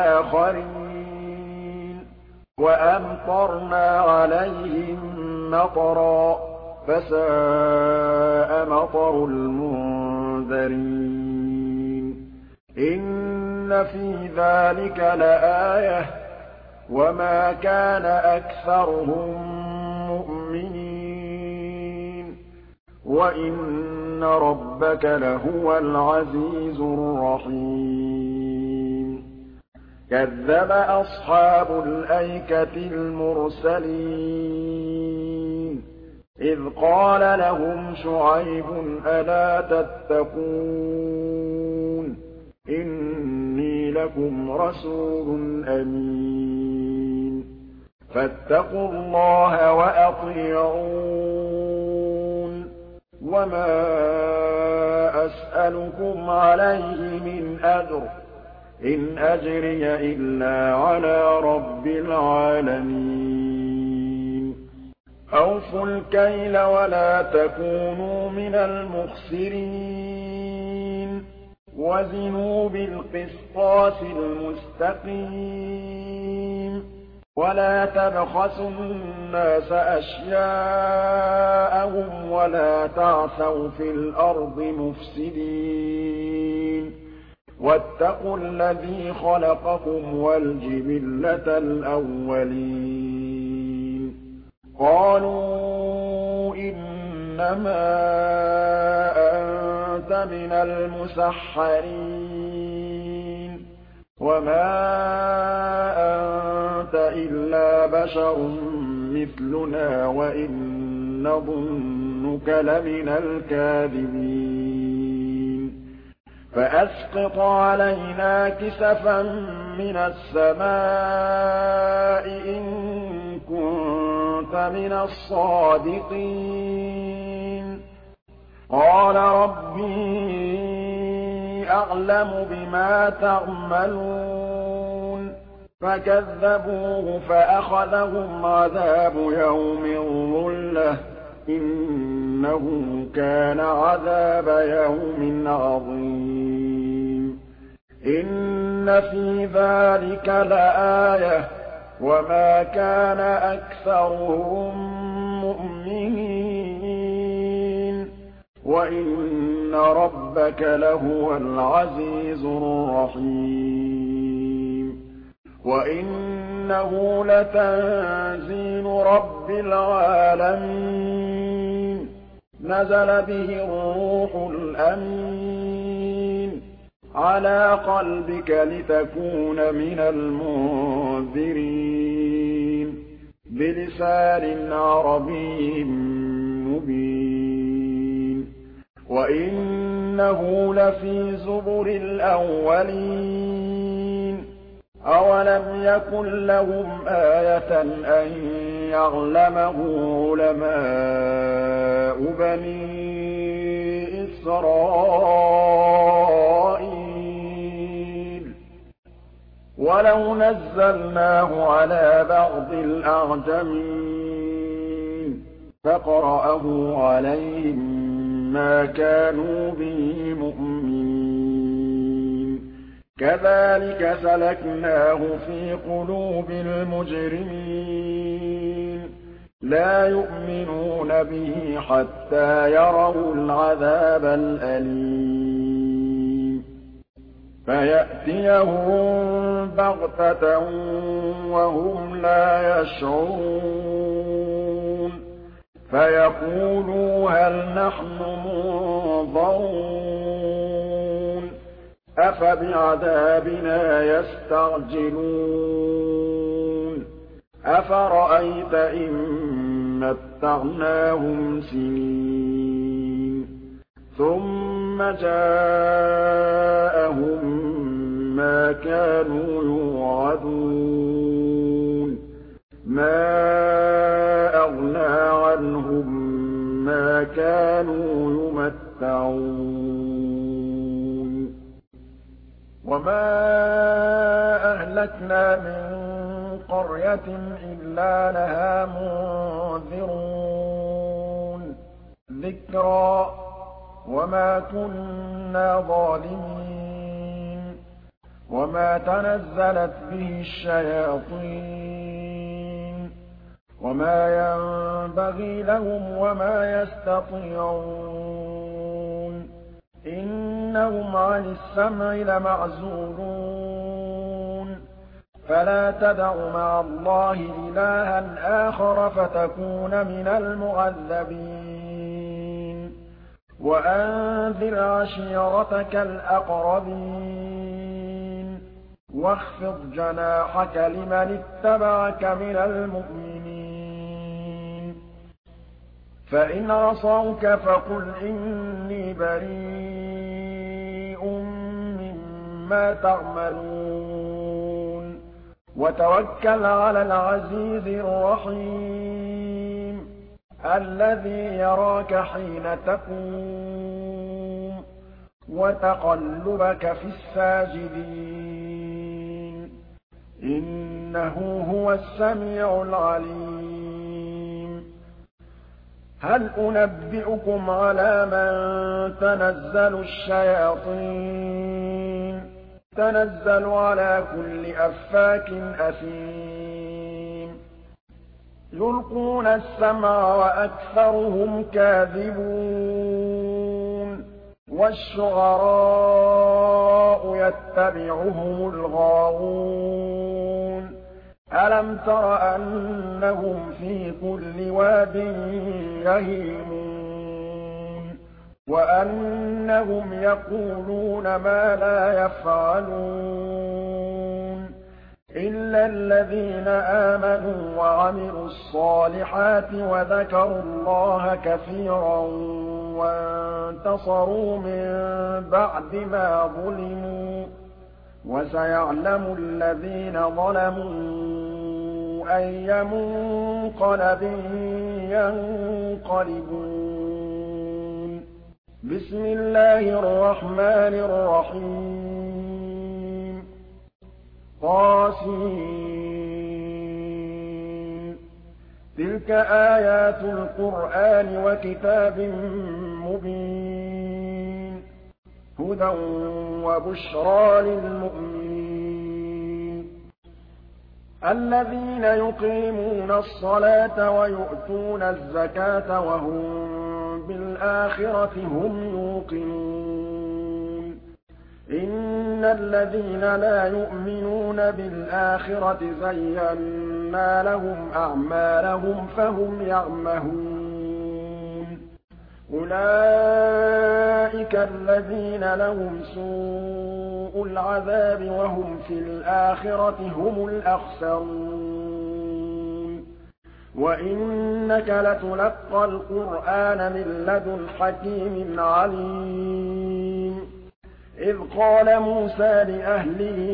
الآخرين وأمطرنا عليهم مطرا فساء مطر المنذرين إن في ذلك لآية وما كان أكثرهم مؤمنين وإن ربك لهو العزيز الرحيم كذب أصحاب الأيكة المرسلين إذ قال لهم شعيب ألا تتقون إني لكم رسول أمين فاتقوا الله وأطيعون وما أسألكم عليه من أجر إن أجري إلا على رب العالمين أوفوا الكيل ولا تكونوا من المخسرين وزنوا بالقسطاس المستقيم ولا تبخسوا الناس أشياءهم ولا تعثوا في الأرض مفسدين واتقوا الذي خلقكم والجبلة الأولين قالوا إنما أنت من المسحرين وما أنت إلا بشر مثلنا وإن نظنك لمن الكاذبين فأسقط علينا كسفا من السماء إن كنت من الصادقين قال ربي أعلم بما تعملون فكذبوه فأخذهم عذاب يوم الظلة إنه كان عذاب يوم عظيم إن في ذلك لآية وما كان أكثرهم مؤمنين وإن ربك لهو العزيز الرحيم وإنه لتنزيل رب العالمين نزل به الروح الأمين على قلبك لتكون من المنذرين بلسان عربي مبين وإنه لفي زبر الأولين أولم يكن لهم آية أن يعلمه علماء بني إسرائيل ولو نزلناه على بعض الأعجمين فقرأه عليهم ما كانوا به مؤمنين كذلك سلكناه في قلوب المجرمين لا يؤمنون به حتى يروا العذاب الأليم فيأتيهم بغتة وهم لا يشعرون فيقولوا هل نحن منظرون أفبعذابنا يستعجلون أفرأيت إن متعناهم سنين ثم جاءهم ما كانوا يوعدون ما أغنى عنهم ما كانوا يمتعون وما أهلكنا من قرية إلا لها منذرون ذكرى وما كنا ظالمين وما تنزلت به الشياطين وما ينبغي لهم وما يستطيعون إنهم عن السمع لمعزولون فلا تدع مع الله إلها آخر فتكون من المعذبين وأنذر عشيرتك الأقربين واخفض جناحك لمن اتبعك من المؤمنين فإن عصوك فقل إني بريء مما تعملون وتوكل على العزيز الرحيم الذي يراك حين تقوم وتقلبك في الساجدين إنه هو السميع العليم هل أنبئكم على من تنزل الشياطين تنزل على كل أفاك أثيم يلقون السمع وأكثرهم كاذبون والشعراء يتبعهم الغاوون ألم تر أنهم في كل واد يهيمون وأنهم يقولون ما لا يفعلون إلا الذين آمنوا وعملوا الصالحات وذكروا الله كثيرا وانتصروا من بعد ما ظلموا وسيعلم الذين ظلموا أي منقلب ينقلبون بسم الله الرحمن الرحيم طاسين تلك آيات القرآن وكتاب مبين هدى وبشرى للمؤمنين الذين يقيمون الصلاة ويؤتون الزكاة وهم بالآخرة هم يوقنون إن الذين لا يؤمنون بالآخرة زينا لهم أعمالهم فهم يعمهون أولئك الذين لهم سوء العذاب وهم في الآخرة هم الأخسرون وإنك لتلقى القرآن من لدن حكيم عليم إذ قال موسى لأهله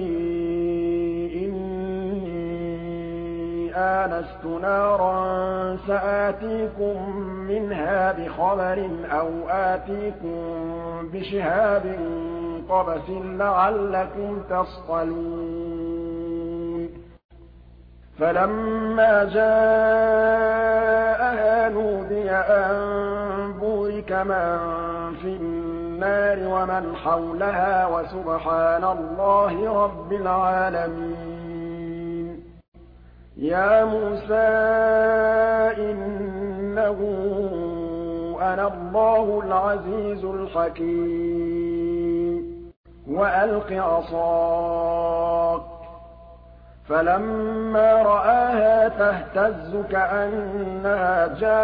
إني آنست نارا سآتيكم منها بخبر أو آتيكم بشهاب قبس لعلكم تصطلون فلما جاءها نودي أن بورك من في النار ومن حولها وسبحان الله رب العالمين يَا مُوسَىٰ إِنَّهُ أَنَا اللَّهُ الْعَزِيزُ الْحَكِيمُ وَأَلْقِ عَصَاكَ ۖ فَلَمَّا رَآهَا تَهْتَزُّ كَأَنَّهَا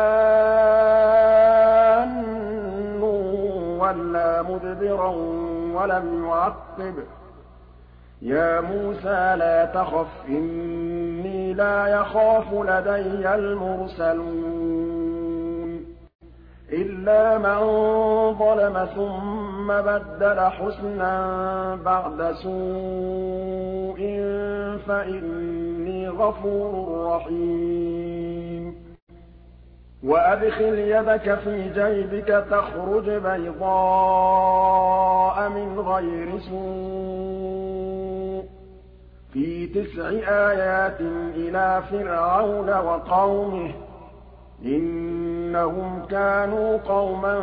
جَانٌّ وَلَّىٰ مُدْبِرًا وَلَمْ يُعَقِّبْ ۚ يَا مُوسَىٰ لَا تَخَفْ إِنِّي لَا يَخَافُ لَدَيَّ الْمُرْسَلُونَ إِلَّا مَن ظَلَمَ ثُمَّ بَدَّلَ حُسْنًا بَعْدَ سُوءٍ فَإِنِّي غَفُورٌ رَّحِيمٌ وَأَدْخِلْ يَدَكَ فِي جَيْبِكَ تَخْرُجْ بَيْضَاءَ مِنْ غَيْرِ سُوءٍ فِي 9 آيَاتٍ إِلَىٰ فِرْعَوْنَ وَقَوْمِهِ ۚ إِنَّهُمْ كَانُوا قَوْمًا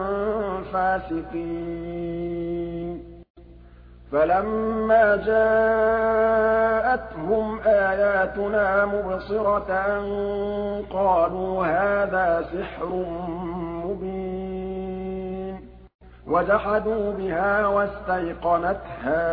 فَاسِقِينَ فَلَمَّا جَاءَتْهُمْ آيَاتُنَا مُبْصِرَةً قَالُوا هَٰذَا سِحْرٌ مُّبِينٌ وَجَحَدُوا بِهَا وَاسْتَيْقَنَتْهَا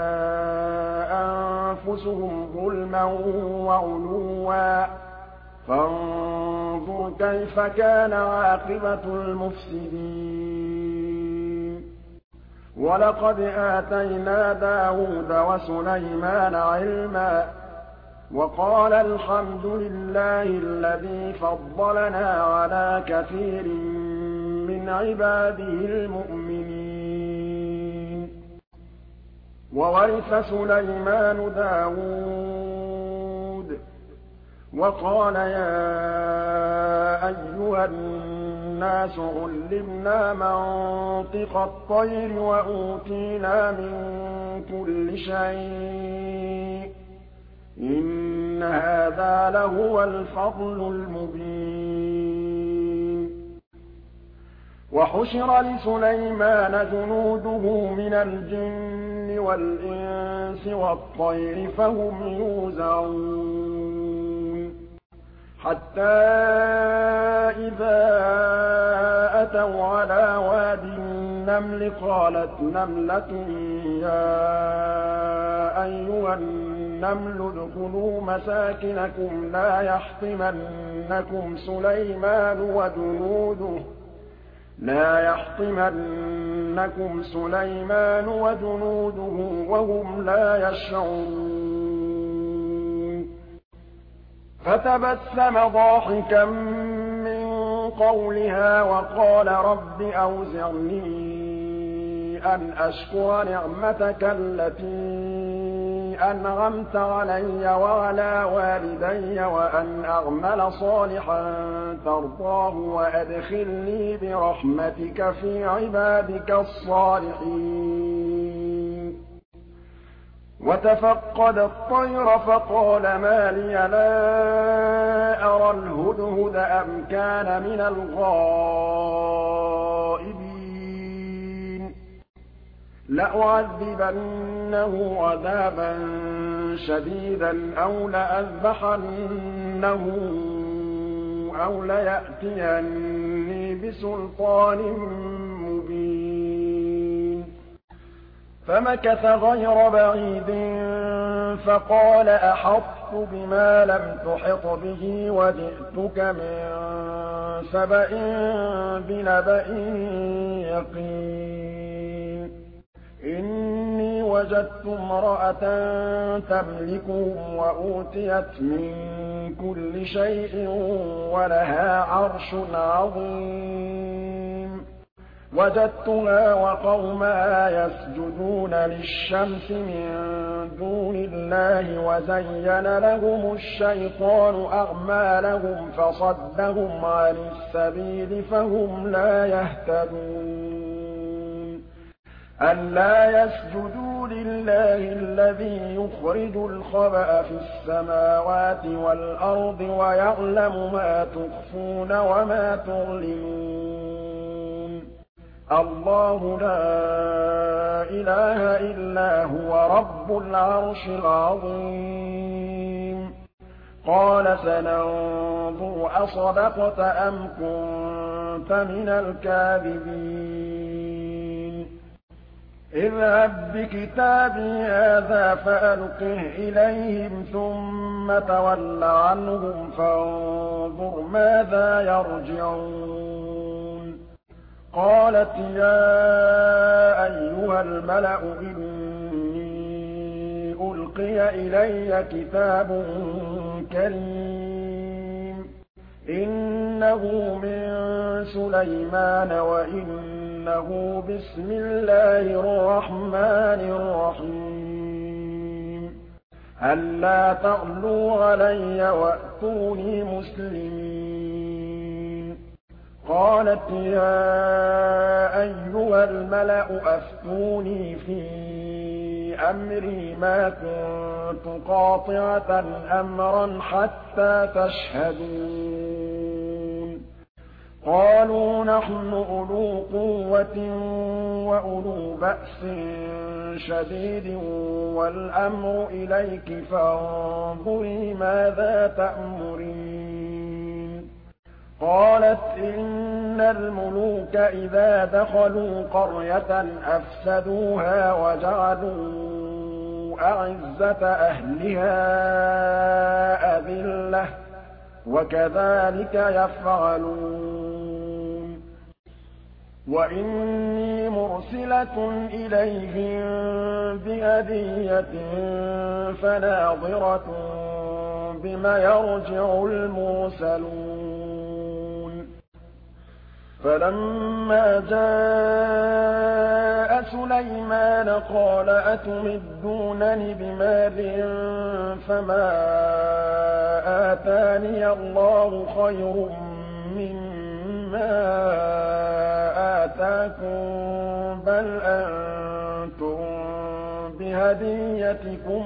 أَنفُسُهُمْ ظُلْمًا وَعُلُوًّا ۚ فَانظُرْ كَيْفَ كَانَ عَاقِبَةُ الْمُفْسِدِينَ وَلَقَدْ آتَيْنَا دَاوُودَ وَسُلَيْمَانَ عِلْمًا ۖ وَقَالَ الْحَمْدُ لِلَّهِ الَّذِي فَضَّلَنَا عَلَىٰ كَثِيرٍ مِّنْ عِبَادِهِ الْمُؤْمِنِينَ وَوَرِثَ سُلَيْمَانُ دَاوُودَ وَقَالَ يَا أَيُّهَا النَّاسُ عُلِّمْنَا مَنطِقَ الطَّيْرِ وَأُوتِينَا مِن كُلِّ شَيْءٍ ۖ إِنَّ هَٰذَا لَهُوَ الْفَضْلُ الْمُبِينُ وَحُشِرَ لِسُلَيْمَانَ جُنُودُهُ مِنَ الْجِنِّ وَالْإِنسِ وَالطَّيْرِ فَهُمْ يُوزَعُونَ حَتَّىٰ إِذَا أَتَوْا عَلَىٰ وَادِ النَّمْلِ قَالَتْ نَمْلَةٌ يَا أَيُّهَا النَّمْلُ ادْخُلُوا مَسَاكِنَكُمْ لَا يَحْطِمَنَّكُمْ سُلَيْمَانُ وَجُنُودُهُ وَهُمْ لَا يَشْعُرُونَ فَتَبَسَّمَ ضَاحِكًا مِّن قَوْلِهَا وَقَالَ رَبِّ أَوْزِعْنِي أَنْ أَشْكُرَ نِعْمَتَكَ الَّتِي أَنْعَمْتَ عَلَيَّ وَعَلَىٰ وَالِدَيَّ وَأَنْ أَعْمَلَ صَالِحًا تَرْضَاهُ وَأَدْخِلْنِي بِرَحْمَتِكَ فِي عِبَادِكَ الصَّالِحِينَ وَتَفَقَّدَ الطَّيْرَ فَقَالَ مَا لِيَ لَا أَرَى الْهُدْهُدَ أَمْ كَانَ مِنَ الْغَائِبِينَ لَأُعَذِّبَنَّهُ عَذَابًا شَدِيدًا أَوْ لَأَذْبَحَنَّهُ أَوْ لَيَأْتِيَنِّي بِسُلْطَانٍ مُّبِينٍ فَمَكَثَ غَيْرَ بَعِيدٍ فَقَالَ أَحَطتُ بِمَا لَمْ تُحِطْ بِهِ وَجِئْتُكَ مِن سَبَإٍ بِنَبَإٍ يَقِينٍ إِنِّي وَجَدتُّ امْرَأَةً تَمْلِكُهُمْ وَأُوتِيَتْ مِن كُلِّ شَيْءٍ وَلَهَا عَرْشٌ عَظِيمٌ وَجَدتُّهَا وَقَوْمَهَا يَسْجُدُونَ لِلشَّمْسِ مِن دُونِ اللَّهِ وَزَيَّنَ لَهُمُ الشَّيْطَانُ أَعْمَالَهُمْ فَصَدَّهُمْ عَنِ السَّبِيلِ فَهُمْ لَا يَهْتَدُونَ أَلَّا يَسْجُدُوا لِلَّهِ الَّذِي يُخْرِجُ الْخَبَءَ فِي السَّمَاوَاتِ وَالْأَرْضِ وَيَعْلَمُ مَا تُخْفُونَ وَمَا تُعْلِنُونَ اللَّهُ لَا إِلَٰهَ إِلَّا هُوَ رَبُّ الْعَرْشِ الْعَظِيمِ قَالَ سَنَنظُرُ أَصَدَقْتَ أَمْ كُنتَ مِنَ الْكَاذِبِينَ اذْهَب بِّكِتَابِي هَٰذَا فَأَلْقِهْ إِلَيْهِمْ ثُمَّ تَوَلَّ عَنْهُمْ فَانظُرْ مَاذَا يَرْجِعُونَ قَالَتْ يَا أَيُّهَا الْمَلَأُ إِنِّي أُلْقِيَ إِلَيَّ كِتَابٌ كَرِيمٌ إِنَّهُ مِن سُلَيْمَانَ وَإِنَّهُ بِسْمِ اللَّهِ الرَّحْمَٰنِ الرَّحِيمِ أَلَّا تَعْلُوا عَلَيَّ وَأْتُونِي مُسْلِمِينَ قَالَتْ يَا أَيُّهَا الْمَلَأُ أَفْتُونِي فِي أَمْرِي مَا كُنتُ قَاطِعَةً أَمْرًا حَتَّىٰ تَشْهَدُونَ قَالُوا نَحْنُ أُولُو قُوَّةٍ وَأُولُو بَأْسٍ شَدِيدٍ وَالْأَمْرُ إِلَيْكِ فَانظُرِي مَاذَا تَأْمُرِينَ قَالَتْ إِنَّ الْمُلُوكَ إِذَا دَخَلُوا قَرْيَةً أَفْسَدُوهَا وَجَعَلُوا أَعِزَّةَ أَهْلِهَا أَذِلَّةً ۖ وَكَذَٰلِكَ يَفْعَلُونَ وَإِنِّي مُرْسِلَةٌ إِلَيْهِم بِهَدِيَّةٍ فَنَاظِرَةٌ بِمَ يَرْجِعُ الْمُرْسَلُونَ فَلَمَّا جَاءَ سُلَيْمَانَ قَالَ أَتُمِدُّونَنِ بِمَالٍ فَمَا آتَانِيَ اللَّهُ خَيْرٌ مِّمَّا آتَاكُم بَلْ أَنتُم بِهَدِيَّتِكُمْ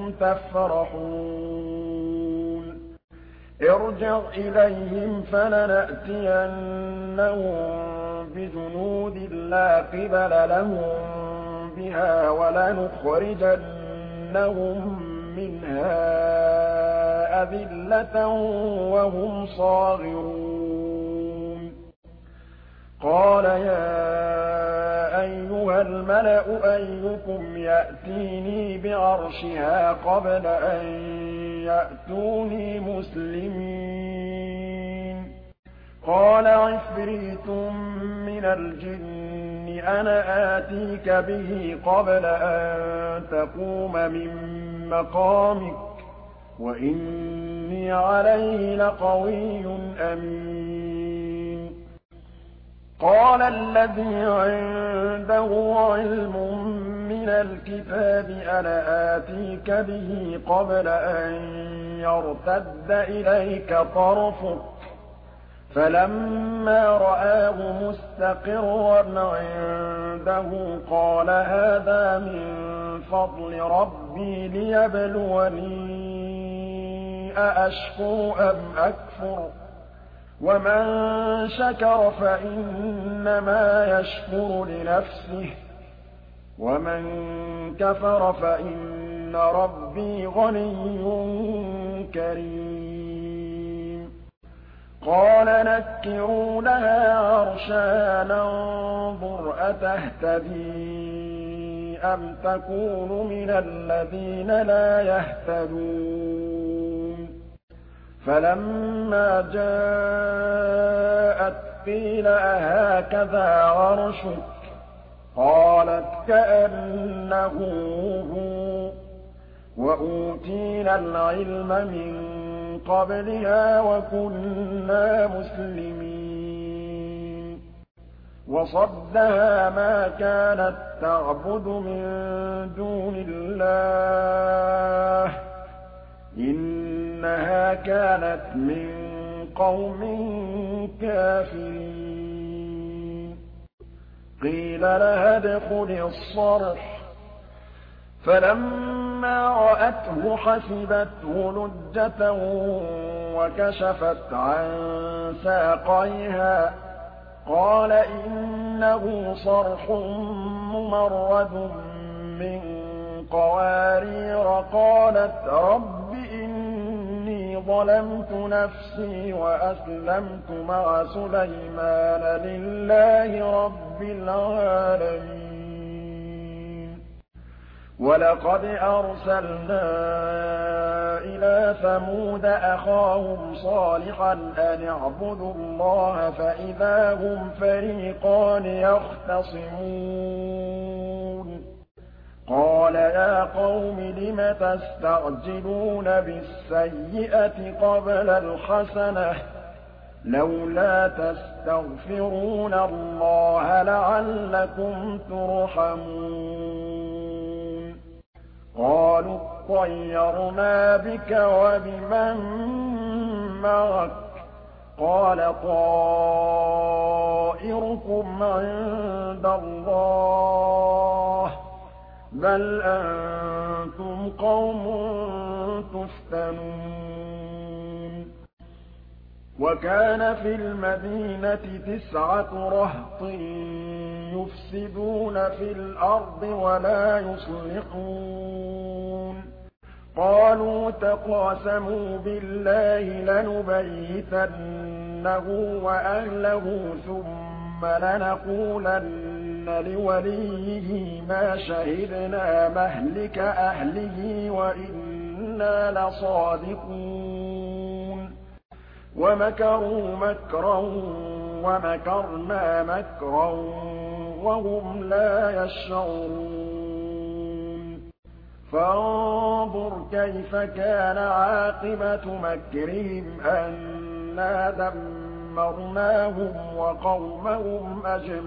تَفْرَحُونَ ارْجِعْ إِلَيْهِمْ فَلَنَأْتِيَنَّهُم بِجُنُودٍ لَّا قِبَلَ لَهُم بِهَا وَلَنُخْرِجَنَّهُم مِّنْهَا أَذِلَّةً وَهُمْ صَاغِرُونَ قَالَ يَا أَيُّهَا الْمَلَأُ أَيُّكُمْ يَأْتِينِي بِعَرْشِهَا قَبْلَ أَن يَأْتُونِي مُسْلِمِينَ قَالَ عِفْرِيتٌ مِّنَ الْجِنِّ أَنَا آتِيكَ بِهِ قَبْلَ أَن تَقُومَ مِن مَّقَامِكَ وَإِنِّي عَلَيْهِ لَقَوِيٌّ أَمِينٌ قَالَ الَّذِي عِندَهُ عِلْمٌ مِّنَ الْكِتَابِ أَنَا آتِيكَ بِهِ قَبْلَ أَن يَرْتَدَّ إِلَيْكَ طَرْفُكَ فَلَمَّا رَآهُ مُسْتَقِرًّا عِندَهُ قَالَ هَٰذَا مِن فَضْلِ رَبِّي لِيَبْلُوَنِي أَأَشْكُرُ أَمْ أَكْفُرُ ۖ وَمَن شَكَرَ فَإِنَّمَا يَشْكُرُ لِنَفْسِهِ ۖ وَمَن كَفَرَ فَإِنَّ رَبِّي غَنِيٌّ كَرِيمٌ قَالَ نَكِّرُوا لَهَا عَرْشَهَا نَنظُرْ أَتَهْتَدِي أَمْ تَكُونُ مِنَ الَّذِينَ لَا يَهْتَدُونَ فَلَمَّا جَاءَتْ قِيلَ أَهَٰكَذَا عَرْشُكِ ۖ قَالَتْ كَأَنَّهُ هُوَ ۚ وَأُوتِينَا الْعِلْمَ مِن قَبْلِهَا وَكُنَّا مُسْلِمِينَ وَصَدَّهَا مَا كَانَت تَّعْبُدُ مِن دُونِ اللَّهِ ۖ إِنَّهَا كَانَتْ مِن قَوْمٍ كَافِرِينَ قِيلَ لَهَا ادْخُلِي الصَّرْحَ ۖ فَلَمَّا رَأَتْهُ حَسِبَتْهُ لُجَّةً وَكَشَفَتْ عَن سَاقَيْهَا ۚ قَالَ إِنَّهُ صَرْحٌ مُّمَرَّدٌ مِّن قَوَارِيرَ قَالَتْ رَبِّ إِنِّي ظلمت نفسي وأسلمت مع سليمان لله رب العالمين ولقد أرسلنا إلى ثمود أخاهم صالحا أن اعبدوا الله فإذا هم فريقان يختصمون قال يا قوم لم تستعجلون بالسيئة قبل الحسنة لولا تستغفرون الله لعلكم ترحمون قالوا اطيرنا بك وبمن معك قال طائركم عند الله بل أنتم قوم تفتنون وكان في المدينة 9 رهط يفسدون في الأرض ولا يصلحون قالوا تقاسموا بالله لنبيتنه وأهله ثم لنقولن لوليه ما شهدنا مهلك أهله وإنا لصادقون ومكروا مكرا ومكرنا مكرا وهم لا يشعرون فانظر كيف كان عاقبة مكرهم أنا دمرناهم وقومهم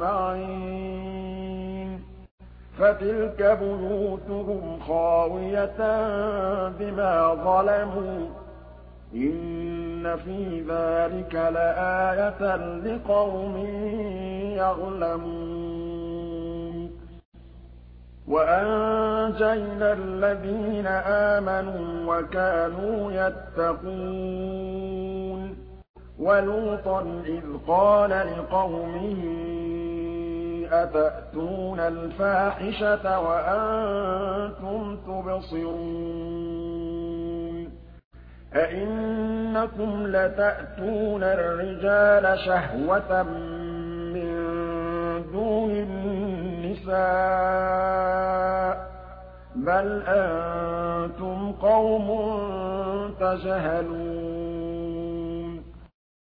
أجمعين فتلك بيوتهم خاوية بما ظلموا إن في ذلك لآية لقوم يعلمون وأنجينا الذين آمنوا وكانوا يتقون ولوطا إذ قال لقومه أتأتون الفاحشة وأنتم تبصرون أئنكم لتأتون الرجال شهوة من دون النساء بل أنتم قوم تجهلون